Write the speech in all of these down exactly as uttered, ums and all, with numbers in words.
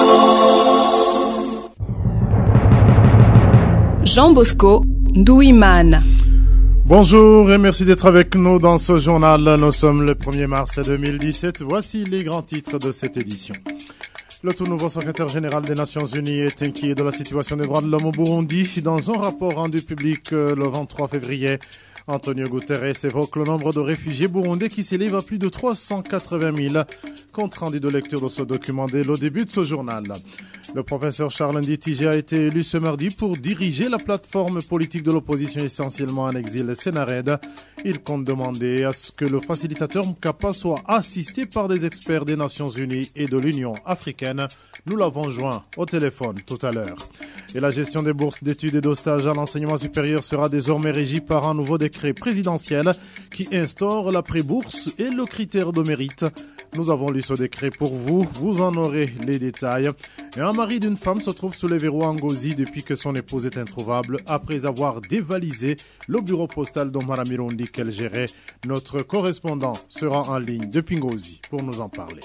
Jean Bosco Douimane. Bonjour et merci d'être avec nous dans ce journal. Nous sommes le premier mars deux mille dix-sept. Voici les grands titres de cette édition. Le tout nouveau secrétaire général des Nations Unies est inquiet de la situation des droits de l'homme au Burundi. Dans un rapport rendu public le vingt-trois février, Antonio Guterres évoque le nombre de réfugiés burundais qui s'élève à plus de trois cent quatre-vingt mille. Compte rendu de lecture de ce document dès le début de ce journal. Le professeur Charles Nditije a été élu ce mardi pour diriger la plateforme politique de l'opposition essentiellement en exil Sénared. Il compte demander à ce que le facilitateur Mkapa soit assisté par des experts des Nations Unies et de l'Union africaine. Nous l'avons joint au téléphone tout à l'heure. Et la gestion des bourses d'études et de stages à l'enseignement supérieur sera désormais régie par un nouveau décret présidentiel qui instaure la pré-bourse et le critère de mérite. Nous avons lu ce décret pour vous, vous en aurez les détails. Et un mari d'une femme se trouve sous les verrous à Ngozi depuis que son épouse est introuvable après avoir dévalisé le bureau postal d'Omara-Mirundi qu'elle gérait. Notre correspondant sera en ligne depuis Ngozi pour nous en parler.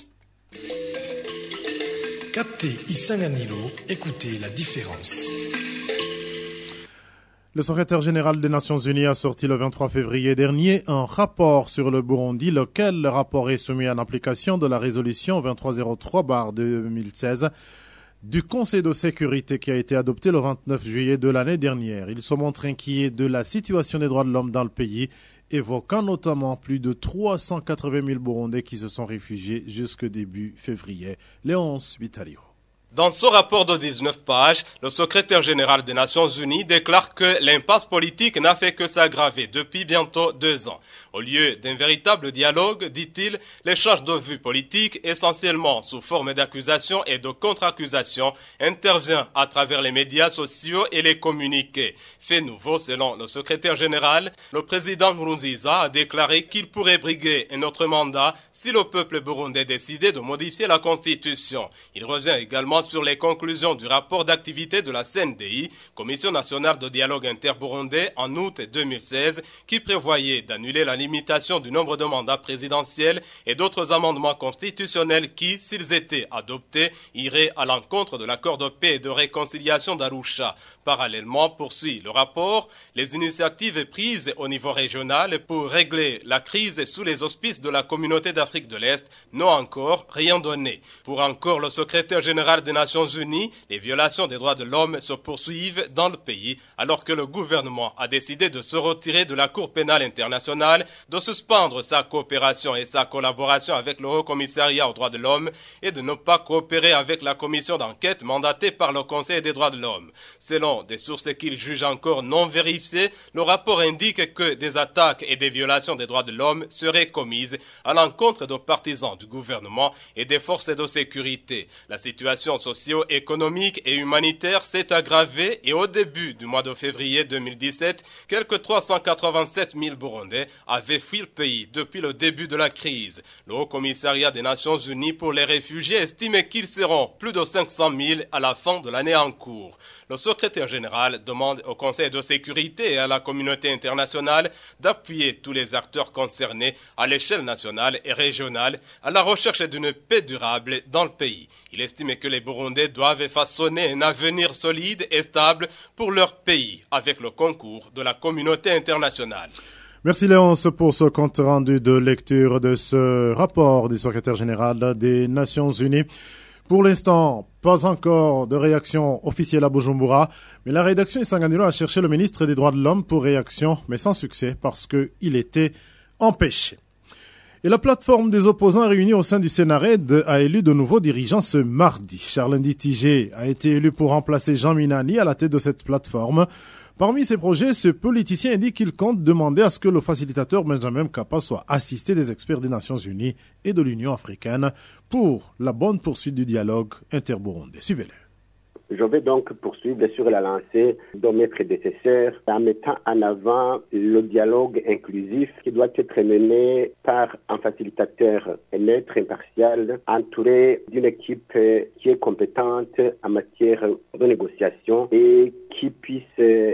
Captez Isanganilo, écoutez la différence. Le secrétaire général des Nations Unies a sorti le vingt-trois février dernier un rapport sur le Burundi, lequel rapport est soumis en application de la résolution vingt-trois zéro trois barre deux mille seize du Conseil de sécurité qui a été adopté le vingt-neuf juillet de l'année dernière. Il se montre inquiet de la situation des droits de l'homme dans le pays, évoquant notamment plus de trois cent quatre-vingt mille Burundais qui se sont réfugiés jusqu'au début février. Léonce Vitario. Dans ce rapport de dix-neuf pages, le secrétaire général des Nations Unies déclare que l'impasse politique n'a fait que s'aggraver depuis bientôt deux ans. Au lieu d'un véritable dialogue, dit-il, l'échange de vues politiques, essentiellement sous forme d'accusations et de contre-accusations, intervient à travers les médias sociaux et les communiqués. Fait nouveau, selon le secrétaire général, le président Nkurunziza a déclaré qu'il pourrait briguer un autre mandat si le peuple burundais décidait de modifier la constitution. Il revient également sur les conclusions du rapport d'activité de la C N D I, Commission nationale de dialogue interburundais, en août deux mille seize, qui prévoyait d'annuler la limitation du nombre de mandats présidentiels et d'autres amendements constitutionnels qui, s'ils étaient adoptés, iraient à l'encontre de l'accord de paix et de réconciliation d'Arusha. Parallèlement, poursuit le rapport, les initiatives prises au niveau régional pour régler la crise sous les auspices de la communauté d'Afrique de l'Est n'ont encore rien donné. Pour encore le secrétaire général des Nations Unies, les violations des droits de l'homme se poursuivent dans le pays alors que le gouvernement a décidé de se retirer de la Cour pénale internationale, de suspendre sa coopération et sa collaboration avec le Haut Commissariat aux droits de l'homme et de ne pas coopérer avec la commission d'enquête mandatée par le Conseil des droits de l'homme. Selon des sources qu'il juge encore non vérifiées, le rapport indique que des attaques et des violations des droits de l'homme seraient commises à l'encontre de partisans du gouvernement et des forces de sécurité. La situation socio-économique et humanitaire s'est aggravée et au début du mois de février deux mille dix-sept, quelques trois cent quatre-vingt-sept mille Burundais avaient fui le pays depuis le début de la crise. Le Haut Commissariat des Nations Unies pour les réfugiés estime qu'ils seront plus de cinq cent mille à la fin de l'année en cours. Le secrétaire général demande au Conseil de sécurité et à la communauté internationale d'appuyer tous les acteurs concernés à l'échelle nationale et régionale à la recherche d'une paix durable dans le pays. Il estime que les Burundais doivent façonner un avenir solide et stable pour leur pays avec le concours de la communauté internationale. Merci Léonce pour ce compte rendu de lecture de ce rapport du secrétaire général des Nations Unies. Pour l'instant, pas encore de réaction officielle à Bujumbura, mais la rédaction Isanganilo a cherché le ministre des Droits de l'Homme pour réaction, mais sans succès parce qu'il était empêché. Et la plateforme des opposants réunis au sein du Sénared a élu de nouveaux dirigeants ce mardi. Charles Nditije a été élu pour remplacer Jean Minani à la tête de cette plateforme. Parmi ces projets, ce politicien indique qu'il compte demander à ce que le facilitateur Benjamin Mkapa soit assisté des experts des Nations Unies et de l'Union africaine pour la bonne poursuite du dialogue interburundais. Suivez-le. Je vais donc poursuivre sur la lancée de mes prédécesseurs en mettant en avant le dialogue inclusif qui doit être mené par un facilitateur neutre, impartial, entouré d'une équipe qui est compétente en matière de négociation et qui puisse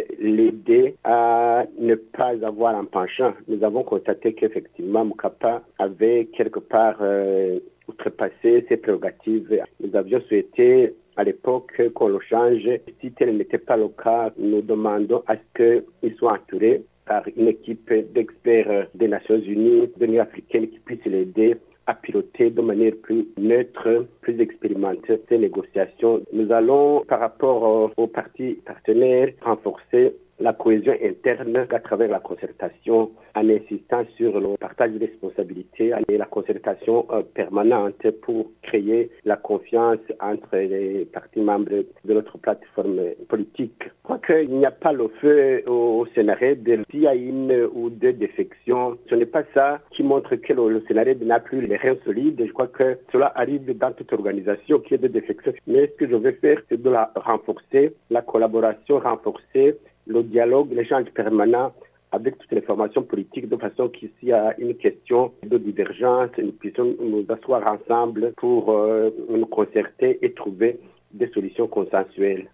l'aider à ne pas avoir un penchant. Nous avons constaté qu'effectivement Mkapa avait quelque part euh, outrepasser ses prérogatives. Nous avions souhaité à l'époque qu'on le change. Si tel n'était pas le cas, nous demandons à ce qu'il soit entouré par une équipe d'experts des Nations Unies, de l'Union africaine qui puisse l'aider à piloter de manière plus neutre, plus expérimentée ces négociations. Nous allons, par rapport aux partis partenaires, renforcer la cohésion interne à travers la concertation en insistant sur le partage de responsabilités et la concertation euh, permanente pour créer la confiance entre les partis membres de notre plateforme politique. Je crois qu'il n'y a pas le feu au, au Sénarède. S'il y a une ou deux défections, ce n'est pas ça qui montre que le, le Sénarède n'a plus les reins solides. Je crois que cela arrive dans toute organisation qui est de défections. Mais ce que je veux faire, c'est de la renforcer, la collaboration renforcer, le dialogue, l'échange permanent avec toutes les formations politiques, de façon qu'ici y a une question de divergence, nous puissions nous asseoir ensemble pour euh, nous concerter et trouver des solutions consensuelles.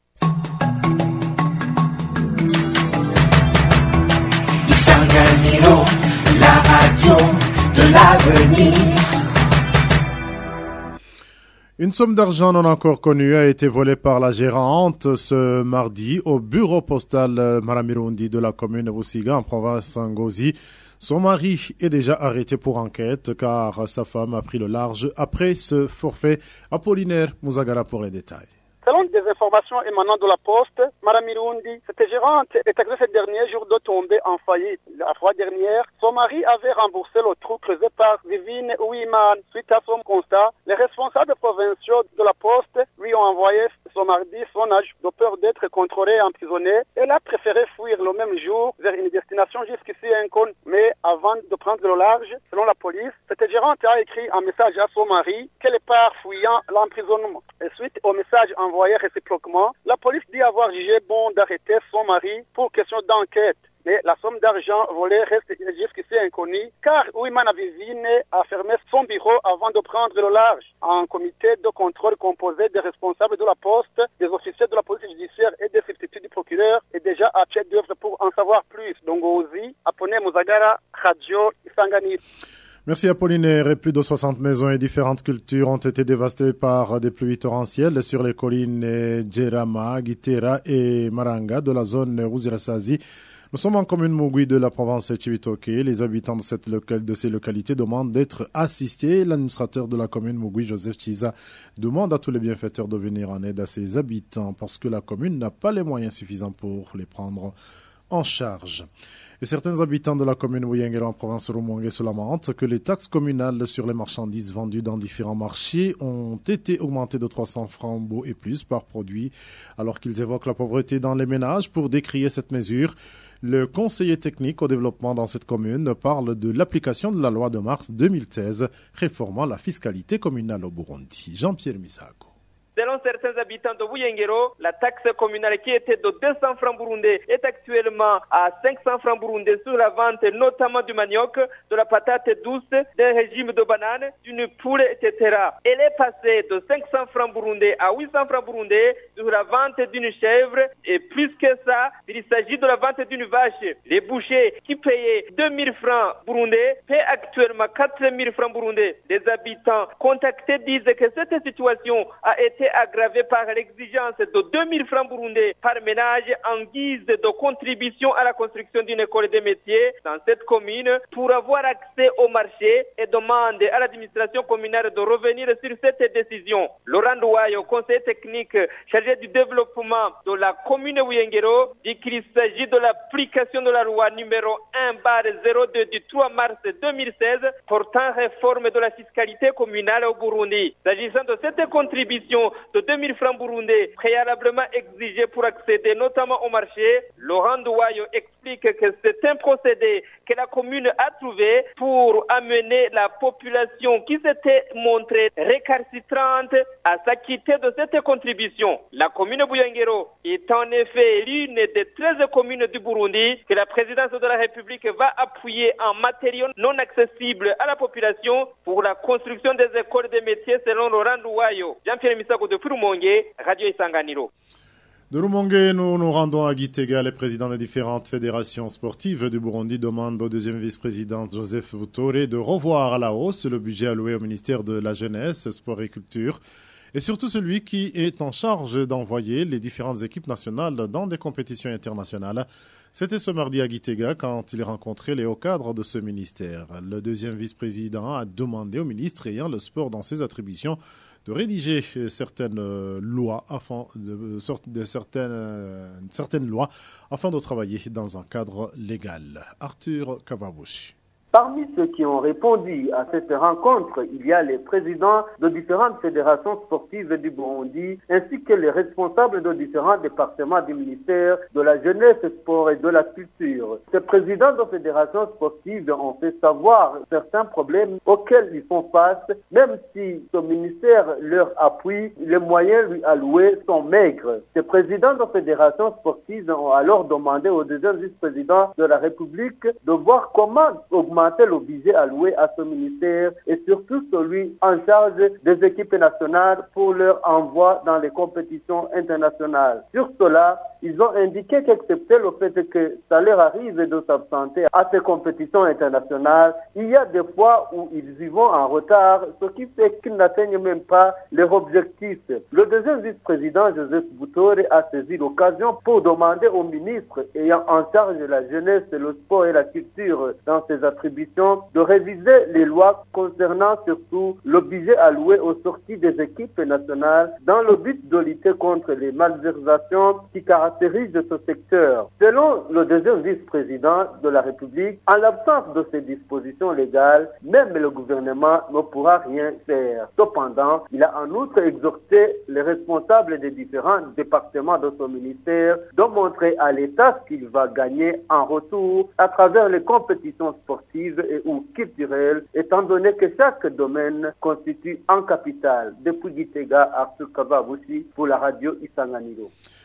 Isanganiro, la radio de l'avenir. Une somme d'argent non encore connue a été volée par la gérante ce mardi au bureau postal Maramirundi de la commune de Busiga en province Ngozi. Son mari est déjà arrêté pour enquête car sa femme a pris le large après ce forfait. Apollinaire Muzagara pour les détails. Selon des informations émanant de la Poste, Maramirundi, cette gérante est accusée ce dernier jour de tomber en faillite. La fois dernière, son mari avait remboursé le trou creusé par Vivine Ouiman. Suite à son constat, les responsables provinciaux de la Poste lui ont envoyé ce mardi son âge de peur d'être contrôlé et emprisonné. Elle a préféré fuir le même jour vers une destination jusqu'ici inconnue. Mais avant de prendre le large, selon la police, cette gérante a écrit un message à son mari qu'elle part fuyant l'emprisonnement. Et suite au message envoyé réciproquement, la police dit avoir jugé bon d'arrêter son mari pour question d'enquête. Mais la somme d'argent volée reste jusqu'ici inconnue car Ouiman Vivine a fermé son bureau avant de prendre le large. Un comité de contrôle composé des responsables de la Poste, des officiers de la police judiciaire et des substituts du procureur est déjà à pied d'œuvre pour en savoir plus. Donc Ozi, Apone Muzagara, Radio Isangani. Merci Apollinaire. Et plus de soixante maisons et différentes cultures ont été dévastées par des pluies torrentielles sur les collines Djerama, Gitera et Maranga de la zone Ouzirasazi. Nous sommes en commune Mugui de la province Chibitoke. Les habitants de, cette local, de ces localités demandent d'être assistés. L'administrateur de la commune Mugui, Joseph Chiza, demande à tous les bienfaiteurs de venir en aide à ses habitants parce que la commune n'a pas les moyens suffisants pour les prendre en charge. Et certains habitants de la commune Wuyengero en province Rumongue se lamentent que les taxes communales sur les marchandises vendues dans différents marchés ont été augmentées de trois cents francs beau et plus par produit, alors qu'ils évoquent la pauvreté dans les ménages. Pour décrier cette mesure, le conseiller technique au développement dans cette commune parle de l'application de la loi de mars deux mille seize réformant la fiscalité communale au Burundi. Jean-Pierre Misako. Selon certains habitants de Wuyengero, la taxe communale qui était de deux cents francs burundais est actuellement à cinq cents francs burundais sur la vente notamment du manioc, de la patate douce, d'un régime de bananes, d'une poule, et cetera. Elle est passée de cinq cents francs burundais à huit cents francs burundais sur la vente d'une chèvre et plus que ça, il s'agit de la vente d'une vache. Les bouchers qui payaient deux mille francs burundais paient actuellement quatre mille francs burundais. Les habitants contactés disent que cette situation a été aggravé par l'exigence de deux mille francs burundais par ménage en guise de contribution à la construction d'une école des métiers dans cette commune pour avoir accès au marché et demande à l'administration communale de revenir sur cette décision. Laurent Douayo, conseiller technique chargé du développement de la commune Wuyengero, dit qu'il s'agit de l'application de la loi numéro un barre zéro deux du trois mars deux mille seize portant réforme de la fiscalité communale au Burundi. S'agissant de cette contribution de deux mille francs burundais préalablement exigés pour accéder notamment au marché, Laurent Douayo explique que c'est un procédé que la commune a trouvé pour amener la population qui s'était montrée récalcitrante à s'acquitter de cette contribution. La commune Wuyengero est en effet l'une des treize communes du Burundi que la présidence de la République va appuyer en matériaux non accessibles à la population pour la construction des écoles des métiers selon Laurent Douayo. Jean-Pierre Misako de Furumonge, Radio Isanganiro. De Rumongue, nous nous rendons à Gitega. Les présidents des différentes fédérations sportives du Burundi demandent au deuxième vice-président Joseph Butore de revoir à la hausse le budget alloué au ministère de la Jeunesse, Sport et Culture, et surtout celui qui est en charge d'envoyer les différentes équipes nationales dans des compétitions internationales. C'était ce mardi à Gitega quand il rencontrait les hauts cadres de ce ministère. Le deuxième vice-président a demandé au ministre ayant le sport dans ses attributions de rédiger certaines lois afin de, de certaines, certaines lois afin de travailler dans un cadre légal. Arthur Kavabushi. Parmi ceux qui ont répondu à cette rencontre, il y a les présidents de différentes fédérations sportives du Burundi, ainsi que les responsables de différents départements du ministère de la Jeunesse, Sport et de la Culture. Ces présidents de fédérations sportives ont fait savoir certains problèmes auxquels ils font face, même si ce ministère leur appuie, les moyens lui alloués sont maigres. Ces présidents de fédérations sportives ont alors demandé au deuxième vice-président de la République de voir comment augmenter le budget alloué à ce ministère et surtout celui en charge des équipes nationales pour leur envoi dans les compétitions internationales. Sur cela, ils ont indiqué qu'excepté le fait que ça leur arrive de s'absenter à ces compétitions internationales, il y a des fois où ils y vont en retard, ce qui fait qu'ils n'atteignent même pas leur objectif. Le deuxième vice-président Joseph Butore a saisi l'occasion pour demander au ministre ayant en charge la jeunesse, le sport et la culture dans ses attributions de réviser les lois concernant surtout le budget alloué aux sorties des équipes nationales dans le but de lutter contre les malversations qui caractérisent ce secteur. Selon le deuxième vice-président de la République, en l'absence de ces dispositions légales, même le gouvernement ne pourra rien faire. Cependant, il a en outre exhorté les responsables des différents départements de son ministère de montrer à l'État ce qu'il va gagner en retour à travers les compétitions sportives et ou culturelles, étant donné que chaque domaine constitue un capital. Depuis Gitega, Arthur Kavabushi pour la radio Isanganiro.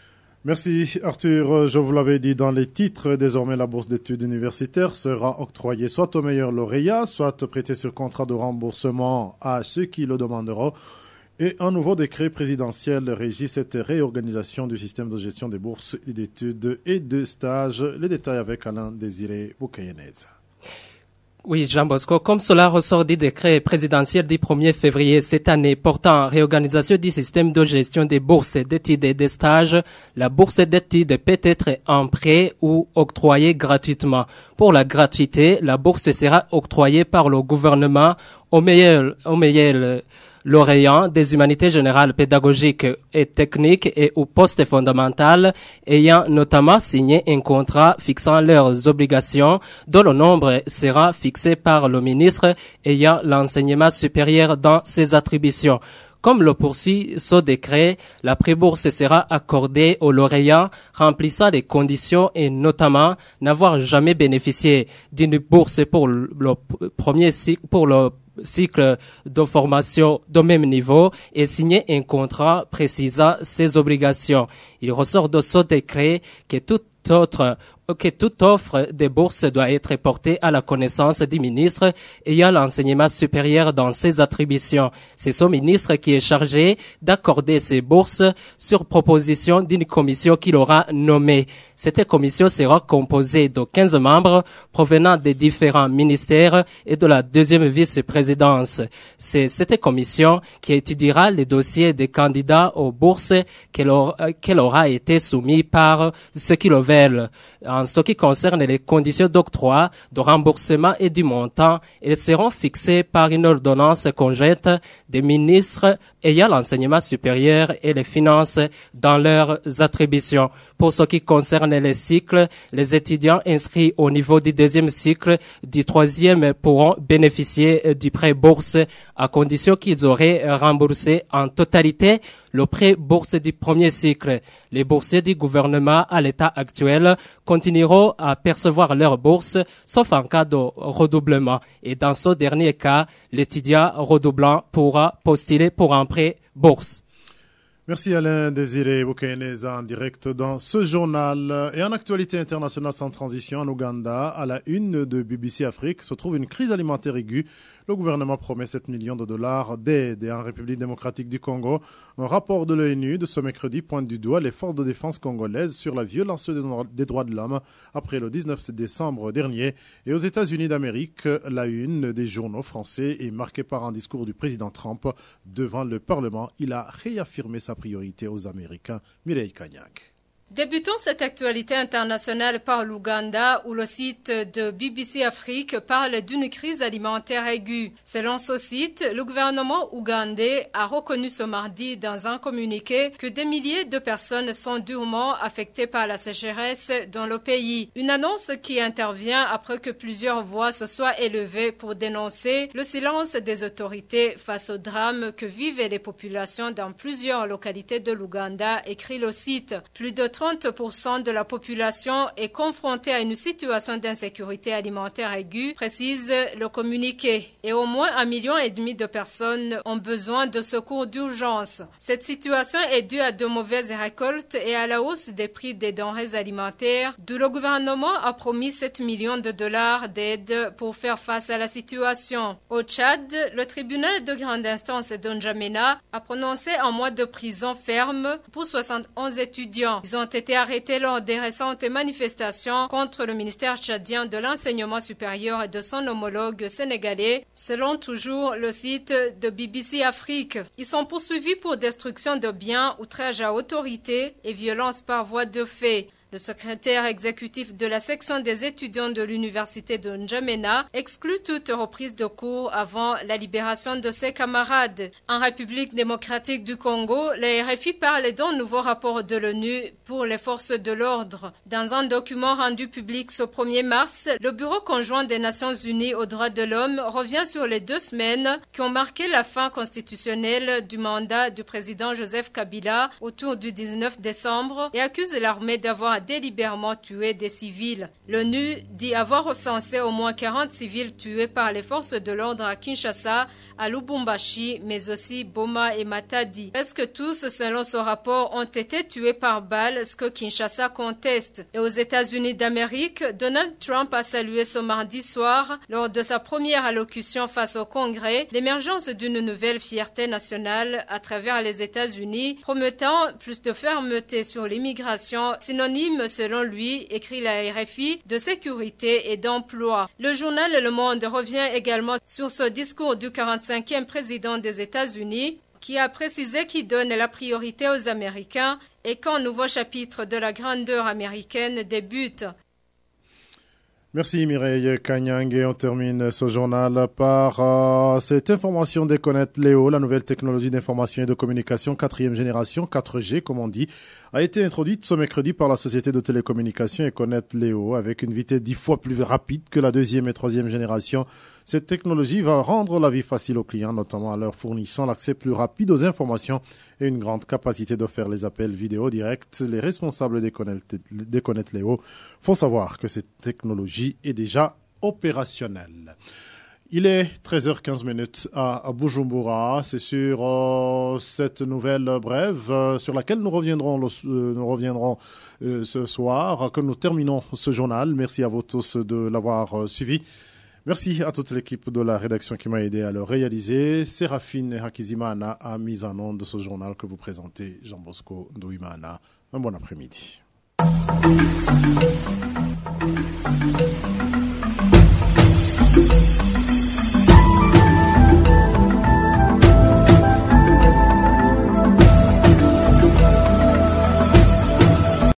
Merci Arthur. Je vous l'avais dit dans les titres, désormais la bourse d'études universitaires sera octroyée soit aux meilleurs lauréats, soit prêtée sur contrat de remboursement à ceux qui le demanderont. Et un nouveau décret présidentiel régit cette réorganisation du système de gestion des bourses d'études et de stages. Les détails avec Alain Désiré Boukayenez. Oui, Jean Bosco, comme cela ressort du décret présidentiel du premier février cette année portant réorganisation du système de gestion des bourses d'études et des stages, la bourse d'études peut être en prêt ou octroyée gratuitement. Pour la gratuité, la bourse sera octroyée par le gouvernement aux meilleurs, aux meilleurs lauréats des humanités générales, pédagogiques et techniques et au poste fondamental ayant notamment signé un contrat fixant leurs obligations dont le nombre sera fixé par le ministre ayant l'enseignement supérieur dans ses attributions. Comme le poursuit ce décret, la prébourse sera accordée aux lauréats remplissant les conditions et notamment n'avoir jamais bénéficié d'une bourse pour le premier cycle, pour le cycle de formation de même niveau et signer un contrat précisant ses obligations. Il ressort de ce décret que toute autre que toute offre de bourse doit être portée à la connaissance du ministre ayant l'enseignement supérieur dans ses attributions. C'est ce ministre qui est chargé d'accorder ces bourses sur proposition d'une commission qu'il aura nommée. Cette commission sera composée de quinze membres provenant des différents ministères et de la deuxième vice-présidence. C'est cette commission qui étudiera les dossiers des candidats aux bourses qu'elle aura, qu'elle aura été soumis par ceux qui le veulent. En ce qui concerne les conditions d'octroi, de remboursement et du montant, elles seront fixées par une ordonnance conjointe des ministres ayant l'enseignement supérieur et les finances dans leurs attributions. Pour ce qui concerne les cycles, les étudiants inscrits au niveau du deuxième cycle, du troisième pourront bénéficier du prêt bourse à condition qu'ils auraient remboursé en totalité le prêt bourse du premier cycle. Les boursiers du gouvernement à l'état actuel continueront à percevoir leur bourse, sauf en cas de redoublement. Et dans ce dernier cas, l'étudiant redoublant pourra postuler pour un prêt bourse. Merci Alain Désiré Boukaineza en direct dans ce journal. Et en actualité internationale sans transition, en Ouganda, à la une de B B C Afrique, se trouve une crise alimentaire aiguë. Le gouvernement promet sept millions de dollars d'aide. Et en République démocratique du Congo, un rapport de l'ONU de ce mercredi pointe du doigt les forces de défense congolaises sur la violation des droits de l'homme après le dix-neuf décembre dernier. Et aux États-Unis d'Amérique, la une des journaux français est marquée par un discours du président Trump devant le Parlement. Il a réaffirmé sa priorité aux Américains. Mireille Kanyang. Débutons cette actualité internationale par l'Ouganda où le site de B B C Afrique parle d'une crise alimentaire aiguë. Selon ce site, le gouvernement ougandais a reconnu ce mardi dans un communiqué que des milliers de personnes sont durement affectées par la sécheresse dans le pays. Une annonce qui intervient après que plusieurs voix se soient élevées pour dénoncer le silence des autorités face au drame que vivent les populations dans plusieurs localités de l'Ouganda, écrit le site. Plus de trente pour cent de la population est confrontée à une situation d'insécurité alimentaire aiguë, précise le communiqué. Et au moins un million et demi de personnes ont besoin de secours d'urgence. Cette situation est due à de mauvaises récoltes et à la hausse des prix des denrées alimentaires, d'où le gouvernement a promis sept millions de dollars d'aide pour faire face à la situation. Au Tchad, le tribunal de grande instance de N'Djamena a prononcé un mois de prison ferme pour soixante et onze étudiants. Ils ont été arrêtés lors des récentes manifestations contre le ministère tchadien de l'enseignement supérieur et de son homologue sénégalais, selon toujours le site de B B C Afrique. Ils sont poursuivis pour destruction de biens, outrage à autorité et violence par voie de fait. Le secrétaire exécutif de la section des étudiants de l'université de N'Djamena exclut toute reprise de cours avant la libération de ses camarades. En République démocratique du Congo, la R F I parle d'un nouveau rapport de l'ONU pour les forces de l'ordre. Dans un document rendu public ce premier mars, le Bureau conjoint des Nations Unies aux droits de l'homme revient sur les deux semaines qui ont marqué la fin constitutionnelle du mandat du président Joseph Kabila autour du dix-neuf décembre et accuse l'armée d'avoir délibérément tué des civils. L'ONU dit avoir recensé au moins quarante civils tués par les forces de l'ordre à Kinshasa, à Lubumbashi, mais aussi Boma et Matadi. Presque tous, selon ce rapport, ont été tués par balle, ce que Kinshasa conteste. Et aux États-Unis d'Amérique, Donald Trump a salué ce mardi soir, lors de sa première allocution face au Congrès, l'émergence d'une nouvelle fierté nationale à travers les États-Unis, promettant plus de fermeté sur l'immigration, synonyme selon lui, écrit la R F I, de sécurité et d'emploi. Le journal Le Monde revient également sur ce discours du quarante-cinquième président des États-Unis qui a précisé qu'il donne la priorité aux Américains et qu'un nouveau chapitre de la grandeur américaine débute. Merci Mireille Kanyang et on termine ce journal par euh, cette information d'Econet Léo, la nouvelle technologie d'information et de communication quatrième génération, quatre G comme on dit, a été introduite ce mercredi par la société de télécommunications Econet Léo avec une vitesse dix fois plus rapide que la deuxième et troisième génération. Cette technologie va rendre la vie facile aux clients, notamment en leur fournissant l'accès plus rapide aux informations et une grande capacité de faire les appels vidéo directs. Les responsables d'Econet Léo font savoir que cette technologie est déjà opérationnelle. Il est treize heures quinze à Bujumbura. C'est sur euh, cette nouvelle brève euh, sur laquelle nous reviendrons, le, euh, nous reviendrons euh, ce soir que nous terminons ce journal. Merci à vous tous de l'avoir euh, suivi. Merci à toute l'équipe de la rédaction qui m'a aidé à le réaliser. Séraphine Hakizimana a mis en onde de ce journal que vous présentez, Jean Bosco Ndouimana. Un bon après-midi. Thank you.